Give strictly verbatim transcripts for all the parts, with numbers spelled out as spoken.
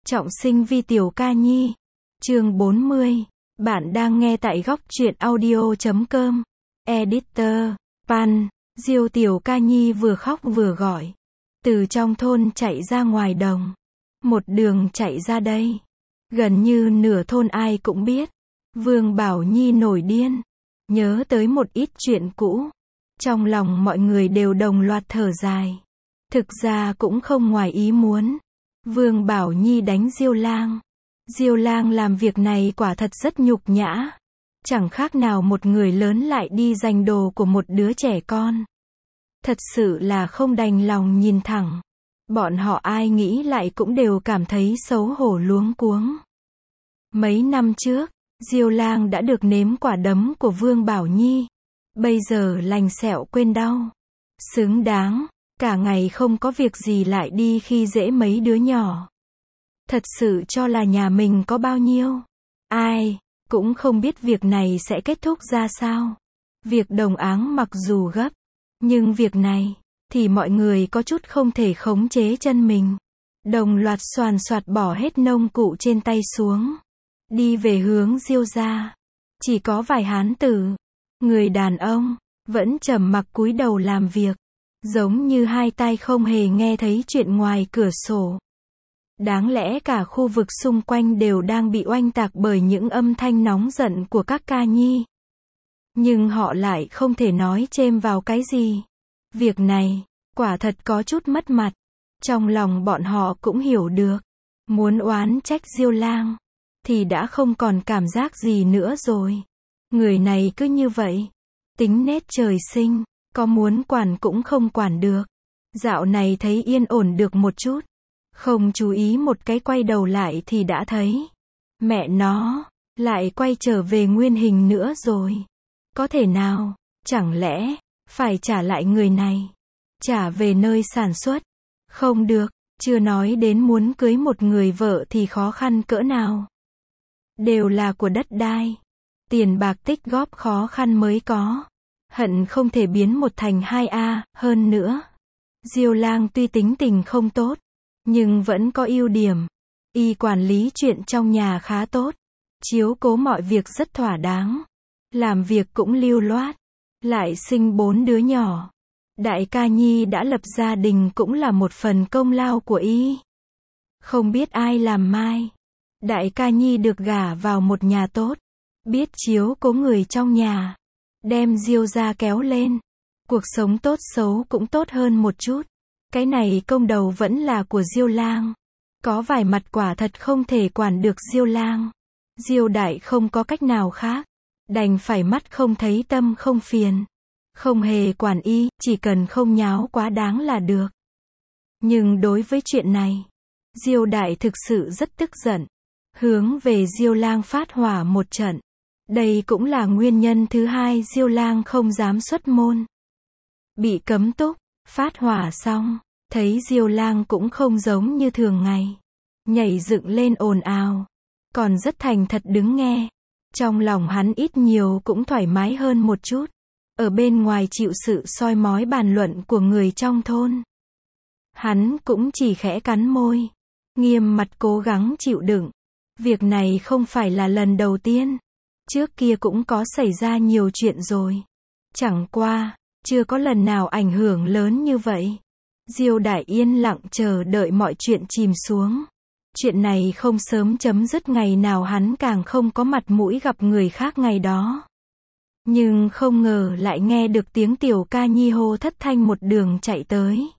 Trọng sinh vi tiểu ca nhi. Chương bốn mươi. Bạn đang nghe tại góc truyện audio chấm com. Editor. Pan. Diêu tiểu ca nhi vừa khóc vừa gọi. Từ trong thôn chạy ra ngoài đồng. Một đường chạy ra đây. Gần như nửa thôn ai cũng biết. Vương Bảo Nhi nổi điên. Nhớ tới một ít chuyện cũ. Trong lòng mọi người đều đồng loạt thở dài. Thực ra cũng không ngoài ý muốn. Vương Bảo Nhi đánh Diêu Lang. Diêu Lang làm việc này quả thật rất nhục nhã. Chẳng khác nào một người lớn lại đi giành đồ của một đứa trẻ con. Thật sự là không đành lòng nhìn thẳng. Bọn họ ai nghĩ lại cũng đều cảm thấy xấu hổ luống cuống. Mấy năm trước, Diêu Lang đã được nếm quả đấm của Vương Bảo Nhi. Bây giờ lành sẹo quên đau. Xứng đáng. Cả ngày không có việc gì lại đi khi dễ mấy đứa nhỏ. Thật sự cho là nhà mình có bao nhiêu. Ai cũng không biết việc này sẽ kết thúc ra sao. Việc đồng áng mặc dù gấp, nhưng việc này thì mọi người có chút không thể khống chế chân mình. Đồng loạt xoàn xoạt bỏ hết nông cụ trên tay xuống. Đi về hướng Diêu gia. Chỉ có vài hán tử, người đàn ông, vẫn trầm mặc cúi đầu làm việc. Giống như hai tai không hề nghe thấy chuyện ngoài cửa sổ. Đáng lẽ cả khu vực xung quanh đều đang bị oanh tạc bởi những âm thanh nóng giận của các ca nhi. Nhưng họ lại không thể nói chêm vào cái gì. Việc này, quả thật có chút mất mặt. Trong lòng bọn họ cũng hiểu được. Muốn oán trách Diêu Lang, thì đã không còn cảm giác gì nữa rồi. Người này cứ như vậy. Tính nết trời sinh. Có muốn quản cũng không quản được. Dạo này thấy yên ổn được một chút. Không chú ý một cái quay đầu lại thì đã thấy. Mẹ nó, lại quay trở về nguyên hình nữa rồi. Có thể nào, chẳng lẽ, phải trả lại người này. Trả về nơi sản xuất. Không được, chưa nói đến muốn cưới một người vợ thì khó khăn cỡ nào. Đều là của đất đai. Tiền bạc tích góp khó khăn mới có. Hận không thể biến một thành hai a, hơn nữa. Diêu Lang tuy tính tình không tốt, nhưng vẫn có ưu điểm. Y quản lý chuyện trong nhà khá tốt. Chiếu cố mọi việc rất thỏa đáng. Làm việc cũng lưu loát. Lại sinh bốn đứa nhỏ. Đại ca nhi đã lập gia đình cũng là một phần công lao của Y. Không biết ai làm mai. Đại ca nhi được gả vào một nhà tốt. Biết chiếu cố người trong nhà. Đem Diêu gia kéo lên. Cuộc sống tốt xấu cũng tốt hơn một chút. Cái này công đầu vẫn là của Diêu Lang. Có vài mặt quả thật không thể quản được Diêu Lang. Diêu đại không có cách nào khác. Đành phải mắt không thấy tâm không phiền. Không hề quản Y, chỉ cần không nháo quá đáng là được. Nhưng đối với chuyện này, Diêu đại thực sự rất tức giận. Hướng về Diêu Lang phát hỏa một trận. Đây cũng là nguyên nhân thứ hai Diêu Lang không dám xuất môn. Bị cấm túc, phát hỏa xong, thấy Diêu Lang cũng không giống như thường ngày. Nhảy dựng lên ồn ào, còn rất thành thật đứng nghe. Trong lòng hắn ít nhiều cũng thoải mái hơn một chút. Ở bên ngoài chịu sự soi mói bàn luận của người trong thôn. Hắn cũng chỉ khẽ cắn môi. Nghiêm mặt cố gắng chịu đựng. Việc này không phải là lần đầu tiên. Trước kia cũng có xảy ra nhiều chuyện rồi. Chẳng qua, chưa có lần nào ảnh hưởng lớn như vậy. Diêu đại yên lặng chờ đợi mọi chuyện chìm xuống. Chuyện này không sớm chấm dứt ngày nào hắn càng không có mặt mũi gặp người khác ngày đó. Nhưng không ngờ lại nghe được tiếng tiểu ca nhi hô thất thanh một đường chạy tới.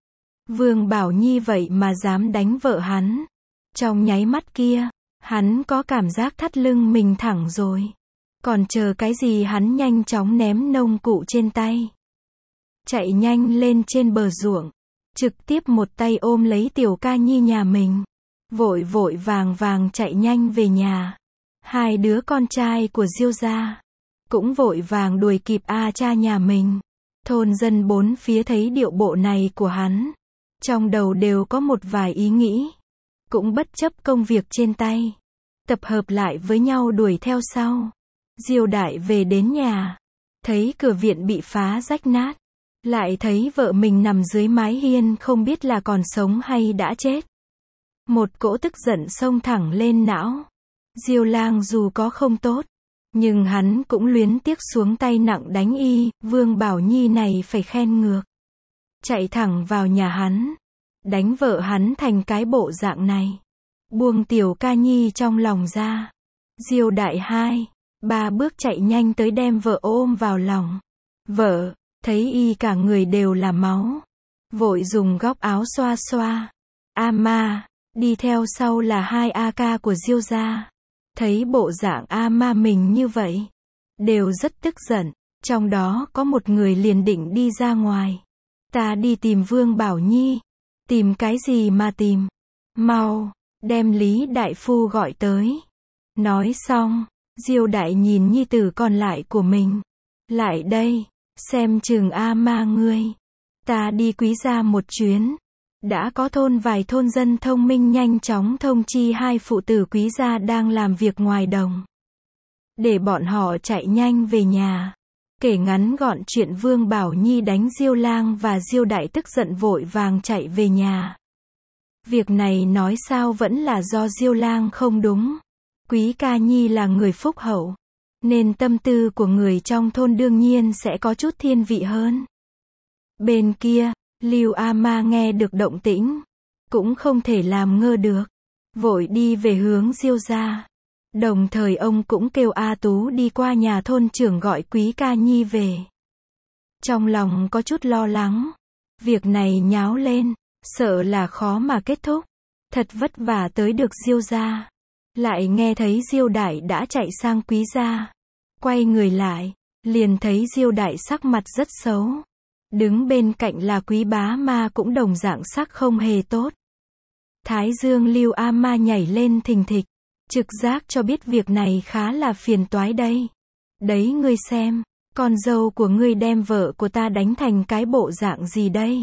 Vương Bảo Nhi vậy mà dám đánh vợ hắn. Trong nháy mắt kia, hắn có cảm giác thắt lưng mình thẳng rồi. Còn chờ cái gì hắn nhanh chóng ném nông cụ trên tay. Chạy nhanh lên trên bờ ruộng. Trực tiếp một tay ôm lấy tiểu ca nhi nhà mình. Vội vội vàng vàng chạy nhanh về nhà. Hai đứa con trai của Diêu gia cũng vội vàng đuổi kịp a cha nhà mình. Thôn dân bốn phía thấy điệu bộ này của hắn. Trong đầu đều có một vài ý nghĩ. Cũng bất chấp công việc trên tay. Tập hợp lại với nhau đuổi theo sau. Diêu đại về đến nhà. Thấy cửa viện bị phá rách nát. Lại thấy vợ mình nằm dưới mái hiên không biết là còn sống hay đã chết. Một cỗ tức giận xông thẳng lên não. Diêu Lang dù có không tốt, nhưng hắn cũng luyến tiếc xuống tay nặng đánh y, Vương Bảo Nhi này phải khen ngược. Chạy thẳng vào nhà hắn, đánh vợ hắn thành cái bộ dạng này. Buông Tiểu Ca Nhi trong lòng ra. Diêu đại hai, ba bước chạy nhanh tới đem vợ ôm vào lòng. Vợ, thấy y cả người đều là máu, vội dùng góc áo xoa xoa. A ma, đi theo sau là hai a ca của Diêu gia. Thấy bộ dạng A ma mình như vậy, đều rất tức giận, trong đó có một người liền định đi ra ngoài. Ta đi tìm Vương Bảo Nhi. Tìm cái gì mà tìm? Mau, đem Lý đại phu gọi tới. Nói xong, Diêu đại nhìn nhi tử còn lại của mình. Lại đây, xem chừng A ma ngươi. Ta đi Quý gia một chuyến. Đã có thôn vài thôn dân thông minh nhanh chóng thông chi hai phụ tử Quý gia đang làm việc ngoài đồng. Để bọn họ chạy nhanh về nhà. Kể ngắn gọn chuyện Vương Bảo Nhi đánh Diêu Lang và Diêu đại tức giận vội vàng chạy về nhà. Việc này nói sao vẫn là do Diêu Lang không đúng. Quý Ca Nhi là người phúc hậu, nên tâm tư của người trong thôn đương nhiên sẽ có chút thiên vị hơn. Bên kia, Lưu A Ma nghe được động tĩnh, cũng không thể làm ngơ được, vội đi về hướng Diêu gia. Đồng thời ông cũng kêu A Tú đi qua nhà thôn trưởng gọi Quý Ca Nhi về. Trong lòng có chút lo lắng, việc này nháo lên, sợ là khó mà kết thúc. Thật vất vả tới được Diêu gia, lại nghe thấy Diêu đại đã chạy sang Quý gia. Quay người lại, liền thấy Diêu đại sắc mặt rất xấu. Đứng bên cạnh là Quý bá ma cũng đồng dạng sắc không hề tốt. Thái dương Lưu A Ma nhảy lên thình thịch, trực giác cho biết việc này khá là phiền toái đây. Đấy ngươi xem, con dâu của ngươi đem vợ của ta đánh thành cái bộ dạng gì đây?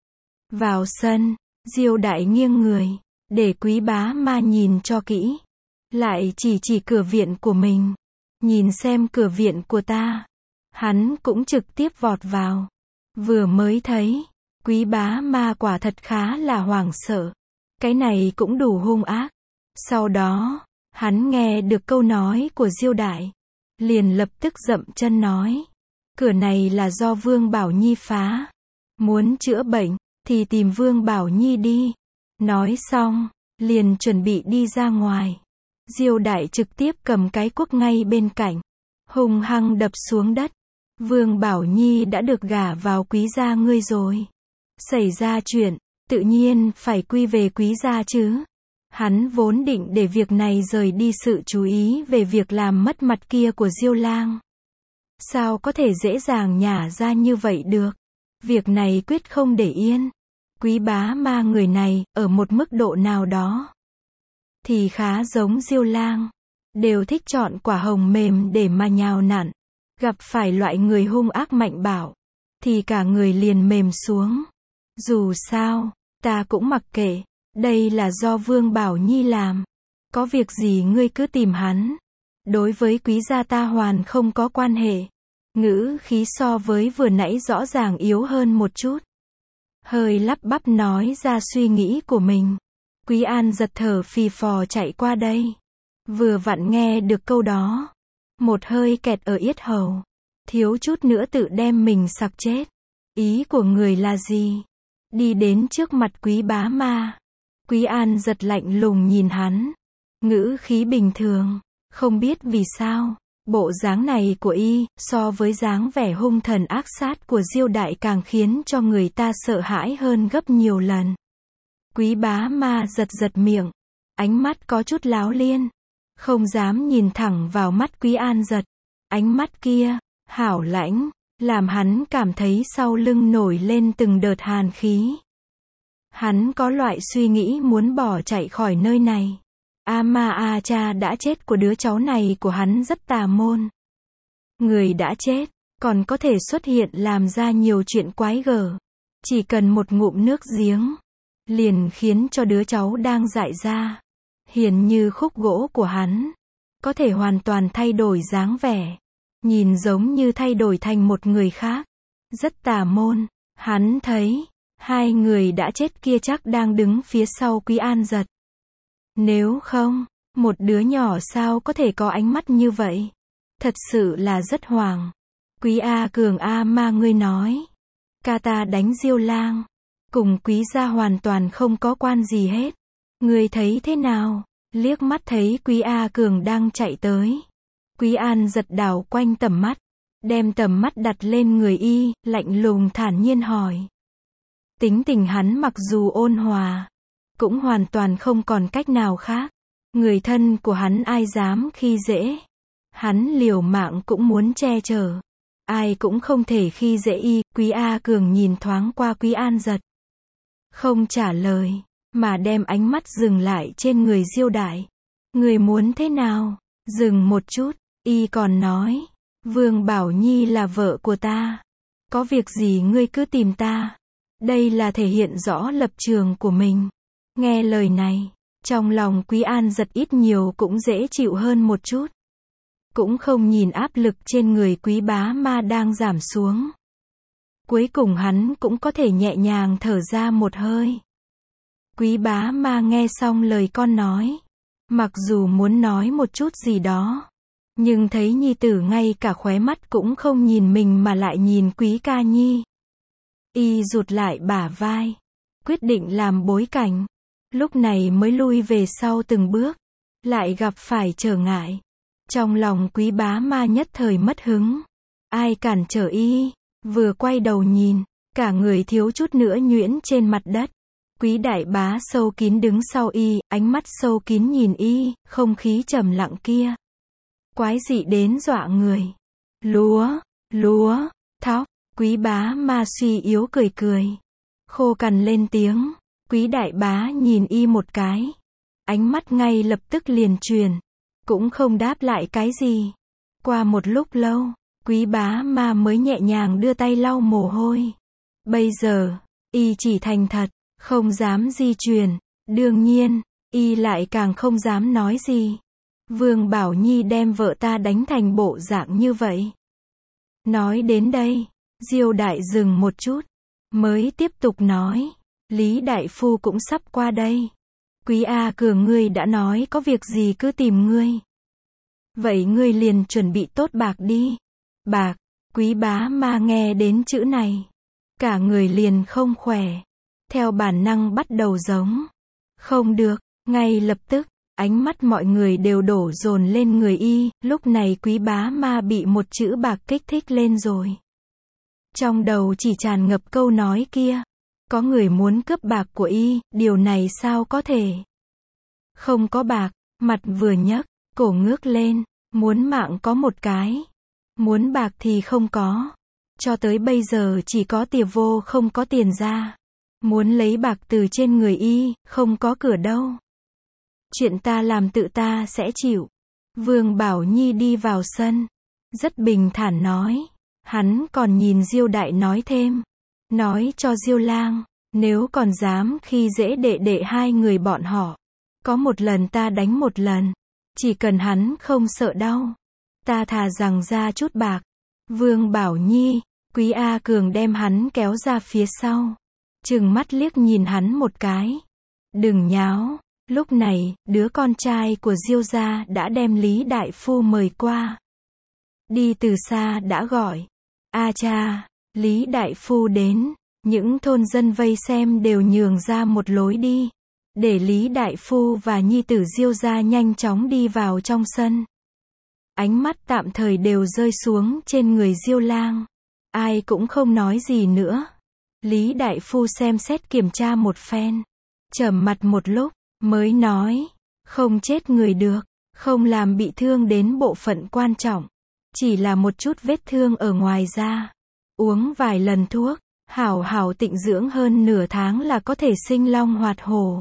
Vào sân, Diêu đại nghiêng người, để Quý bá ma nhìn cho kỹ. Lại chỉ chỉ cửa viện của mình. Nhìn xem cửa viện của ta. Hắn cũng trực tiếp vọt vào. Vừa mới thấy, Quý bá ma quả thật khá là hoảng sợ. Cái này cũng đủ hung ác. Sau đó, hắn nghe được câu nói của Diêu đại, liền lập tức dậm chân nói. Cửa này là do Vương Bảo Nhi phá. Muốn chữa bệnh, thì tìm Vương Bảo Nhi đi. Nói xong, liền chuẩn bị đi ra ngoài. Diêu đại trực tiếp cầm cái cuốc ngay bên cạnh, hung hăng đập xuống đất. Vương Bảo Nhi đã được gả vào Quý gia ngươi rồi. Xảy ra chuyện, tự nhiên phải quy về Quý gia chứ. Hắn vốn định để việc này rời đi sự chú ý về việc làm mất mặt kia của Diêu Lang. Sao có thể dễ dàng nhả ra như vậy được? Việc này quyết không để yên. Quý bá ma người này, ở một mức độ nào đó, thì khá giống Diêu Lang. Đều thích chọn quả hồng mềm để mà nhào nặn. Gặp phải loại người hung ác mạnh bạo, thì cả người liền mềm xuống. Dù sao, ta cũng mặc kệ. Đây là do Vương Bảo Nhi làm. Có việc gì ngươi cứ tìm hắn. Đối với Quý gia ta hoàn không có quan hệ. Ngữ khí so với vừa nãy rõ ràng yếu hơn một chút. Hơi lắp bắp nói ra suy nghĩ của mình. Quý An giật thở phì phò chạy qua đây. Vừa vặn nghe được câu đó. Một hơi kẹt ở yết hầu. Thiếu chút nữa tự đem mình sặc chết. Ý của người là gì? Đi đến trước mặt Quý bá ma. Quý An giật lạnh lùng nhìn hắn. Ngữ khí bình thường. Không biết vì sao, bộ dáng này của y, so với dáng vẻ hung thần ác sát của Diêu đại càng khiến cho người ta sợ hãi hơn gấp nhiều lần. Quý bá ma giật giật miệng. Ánh mắt có chút láo liên. Không dám nhìn thẳng vào mắt Quý An giật. Ánh mắt kia, hảo lãnh, làm hắn cảm thấy sau lưng nổi lên từng đợt hàn khí. Hắn có loại suy nghĩ muốn bỏ chạy khỏi nơi này. A ma a cha đã chết của đứa cháu này của hắn rất tà môn. Người đã chết, còn có thể xuất hiện làm ra nhiều chuyện quái gở. Chỉ cần một ngụm nước giếng, liền khiến cho đứa cháu đang dại ra, hiền như khúc gỗ của hắn, có thể hoàn toàn thay đổi dáng vẻ. Nhìn giống như thay đổi thành một người khác. Rất tà môn. Hắn thấy, hai người đã chết kia chắc đang đứng phía sau Quý An giật. Nếu không, một đứa nhỏ sao có thể có ánh mắt như vậy? Thật sự là rất hoàng. Quý A Cường A Ma ngươi nói. Ca ta đánh Diêu Lang. Cùng quý gia hoàn toàn không có quan gì hết. Ngươi thấy thế nào? Liếc mắt thấy quý A Cường đang chạy tới. Quý An giật đảo quanh tầm mắt. Đem tầm mắt đặt lên người y, lạnh lùng thản nhiên hỏi. Tính tình hắn mặc dù ôn hòa, cũng hoàn toàn không còn cách nào khác. Người thân của hắn ai dám khi dễ. Hắn liều mạng cũng muốn che chở. Ai cũng không thể khi dễ y. Quý A Cường nhìn thoáng qua Quý An giật. Không trả lời, mà đem ánh mắt dừng lại trên người Diêu Đại. Người muốn thế nào? Dừng một chút, y còn nói. Vương Bảo Nhi là vợ của ta. Có việc gì ngươi cứ tìm ta. Đây là thể hiện rõ lập trường của mình. Nghe lời này, trong lòng Quý An giật ít nhiều cũng dễ chịu hơn một chút. Cũng không nhìn áp lực trên người Quý Bá Ma đang giảm xuống. Cuối cùng hắn cũng có thể nhẹ nhàng thở ra một hơi. Quý Bá Ma nghe xong lời con nói. Mặc dù muốn nói một chút gì đó. Nhưng thấy nhi tử ngay cả khóe mắt cũng không nhìn mình mà lại nhìn Quý Ca Nhi. Y rụt lại bả vai. Quyết định làm bối cảnh. Lúc này mới lui về sau từng bước. Lại gặp phải trở ngại. Trong lòng Quý Bá Ma nhất thời mất hứng. Ai cản trở y. Vừa quay đầu nhìn. Cả người thiếu chút nữa nhuyễn trên mặt đất. Quý Đại Bá sâu kín đứng sau y. Ánh mắt sâu kín nhìn y. Không khí trầm lặng kia. Quái dị đến dọa người. Lúa, lúa, thóc. Quý Bá Ma suy yếu cười cười. Khô cằn lên tiếng. Quý Đại Bá nhìn y một cái. Ánh mắt ngay lập tức liền truyền. Cũng không đáp lại cái gì. Qua một lúc lâu, Quý Bá Ma mới nhẹ nhàng đưa tay lau mồ hôi. Bây giờ, y chỉ thành thật, không dám di truyền. Đương nhiên, y lại càng không dám nói gì. Vương Bảo Nhi đem vợ ta đánh thành bộ dạng như vậy. Nói đến đây, Diêu Đại dừng một chút, mới tiếp tục nói. Lý Đại Phu cũng sắp qua đây. Quý A Cường ngươi đã nói có việc gì cứ tìm ngươi. Vậy ngươi liền chuẩn bị tốt bạc đi. Bạc. Quý Bá Ma nghe đến chữ này. Cả người liền không khỏe. Theo bản năng bắt đầu giống. Không được. Ngay lập tức, ánh mắt mọi người đều đổ dồn lên người y. Lúc này Quý Bá Ma bị một chữ bạc kích thích lên rồi. Trong đầu chỉ tràn ngập câu nói kia. Có người muốn cướp bạc của y. Điều này sao có thể? Không có bạc. Mặt vừa nhấc, cổ ngước lên. Muốn mạng có một cái. Muốn bạc thì không có. Cho tới bây giờ chỉ có tiền vô không có tiền ra. Muốn lấy bạc từ trên người y, không có cửa đâu. Chuyện ta làm tự ta sẽ chịu. Vương Bảo Nhi đi vào sân. Rất bình thản nói. Hắn còn nhìn Diêu Đại nói thêm. Nói cho Diêu Lang, nếu còn dám khi dễ đệ đệ hai người bọn họ. Có một lần ta đánh một lần. Chỉ cần hắn không sợ đau. Ta thà rằng ra chút bạc. Vương Bảo Nhi, Quý A Cường đem hắn kéo ra phía sau. Trừng mắt liếc nhìn hắn một cái. Đừng nháo. Lúc này, đứa con trai của Diêu gia đã đem Lý Đại Phu mời qua. Đi từ xa đã gọi. A cha, Lý Đại Phu đến. Những thôn dân vây xem đều nhường ra một lối đi. Để Lý Đại Phu và nhi tử Diêu gia nhanh chóng đi vào trong sân. Ánh mắt tạm thời đều rơi xuống trên người Diêu Lang. Ai cũng không nói gì nữa. Lý Đại Phu xem xét kiểm tra một phen. Trầm mặt một lúc, mới nói. Không chết người được. Không làm bị thương đến bộ phận quan trọng. Chỉ là một chút vết thương ở ngoài da. Uống vài lần thuốc. Hảo hảo tịnh dưỡng hơn nửa tháng là có thể sinh long hoạt hổ.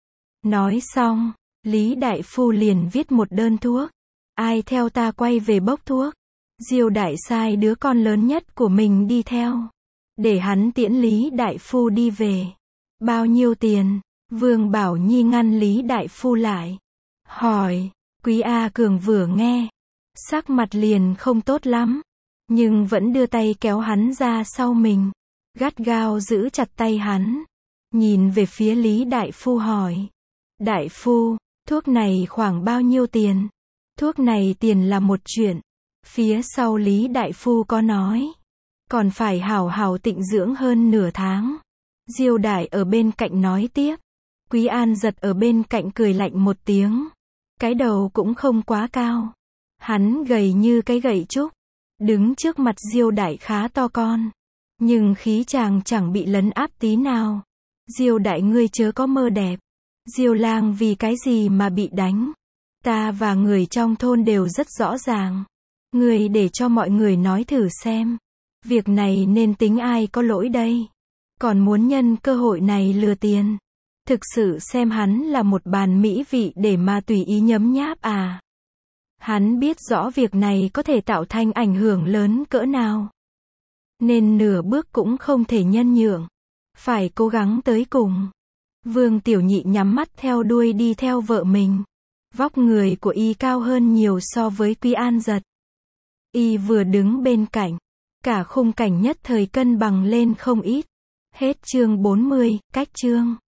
Nói xong, Lý Đại Phu liền viết một đơn thuốc. Ai theo ta quay về bốc thuốc. Diêu Đại sai đứa con lớn nhất của mình đi theo. Để hắn tiễn Lý Đại Phu đi về. Bao nhiêu tiền? Vương Bảo Nhi ngăn Lý Đại Phu lại. Hỏi. Quý A Cường vừa nghe. Sắc mặt liền không tốt lắm. Nhưng vẫn đưa tay kéo hắn ra sau mình. Gắt gao giữ chặt tay hắn. Nhìn về phía Lý Đại Phu hỏi. Đại Phu, Thuốc này khoảng bao nhiêu tiền? Thuốc này tiền là một chuyện. Phía sau Lý đại phu có nói. Còn phải hào hào tịnh dưỡng hơn nửa tháng. Diêu đại ở bên cạnh nói tiếp. Quý An giật ở bên cạnh cười lạnh một tiếng. Cái đầu cũng không quá cao. Hắn gầy như cái gậy trúc. Đứng trước mặt Diêu đại khá to con. Nhưng khí chàng chẳng bị lấn áp tí nào. Diêu đại ngươi chớ có mơ đẹp. Diêu lang vì cái gì mà bị đánh? Ta và người trong thôn đều rất rõ ràng. Ngươi để cho mọi người nói thử xem. Việc này nên tính ai có lỗi đây? Còn muốn nhân cơ hội này lừa tiền. Thực sự xem hắn là một bàn mỹ vị để mà tùy ý nhấm nháp à? Hắn biết rõ việc này có thể tạo thành ảnh hưởng lớn cỡ nào. Nên nửa bước cũng không thể nhân nhượng. Phải cố gắng tới cùng. Vương Tiểu Nhị nhắm mắt theo đuôi đi theo vợ mình. Vóc người của y cao hơn nhiều so với Quý An giật. Y vừa đứng bên cạnh. Cả khung cảnh nhất thời cân bằng lên không ít. Hết chương bốn mươi, cách chương.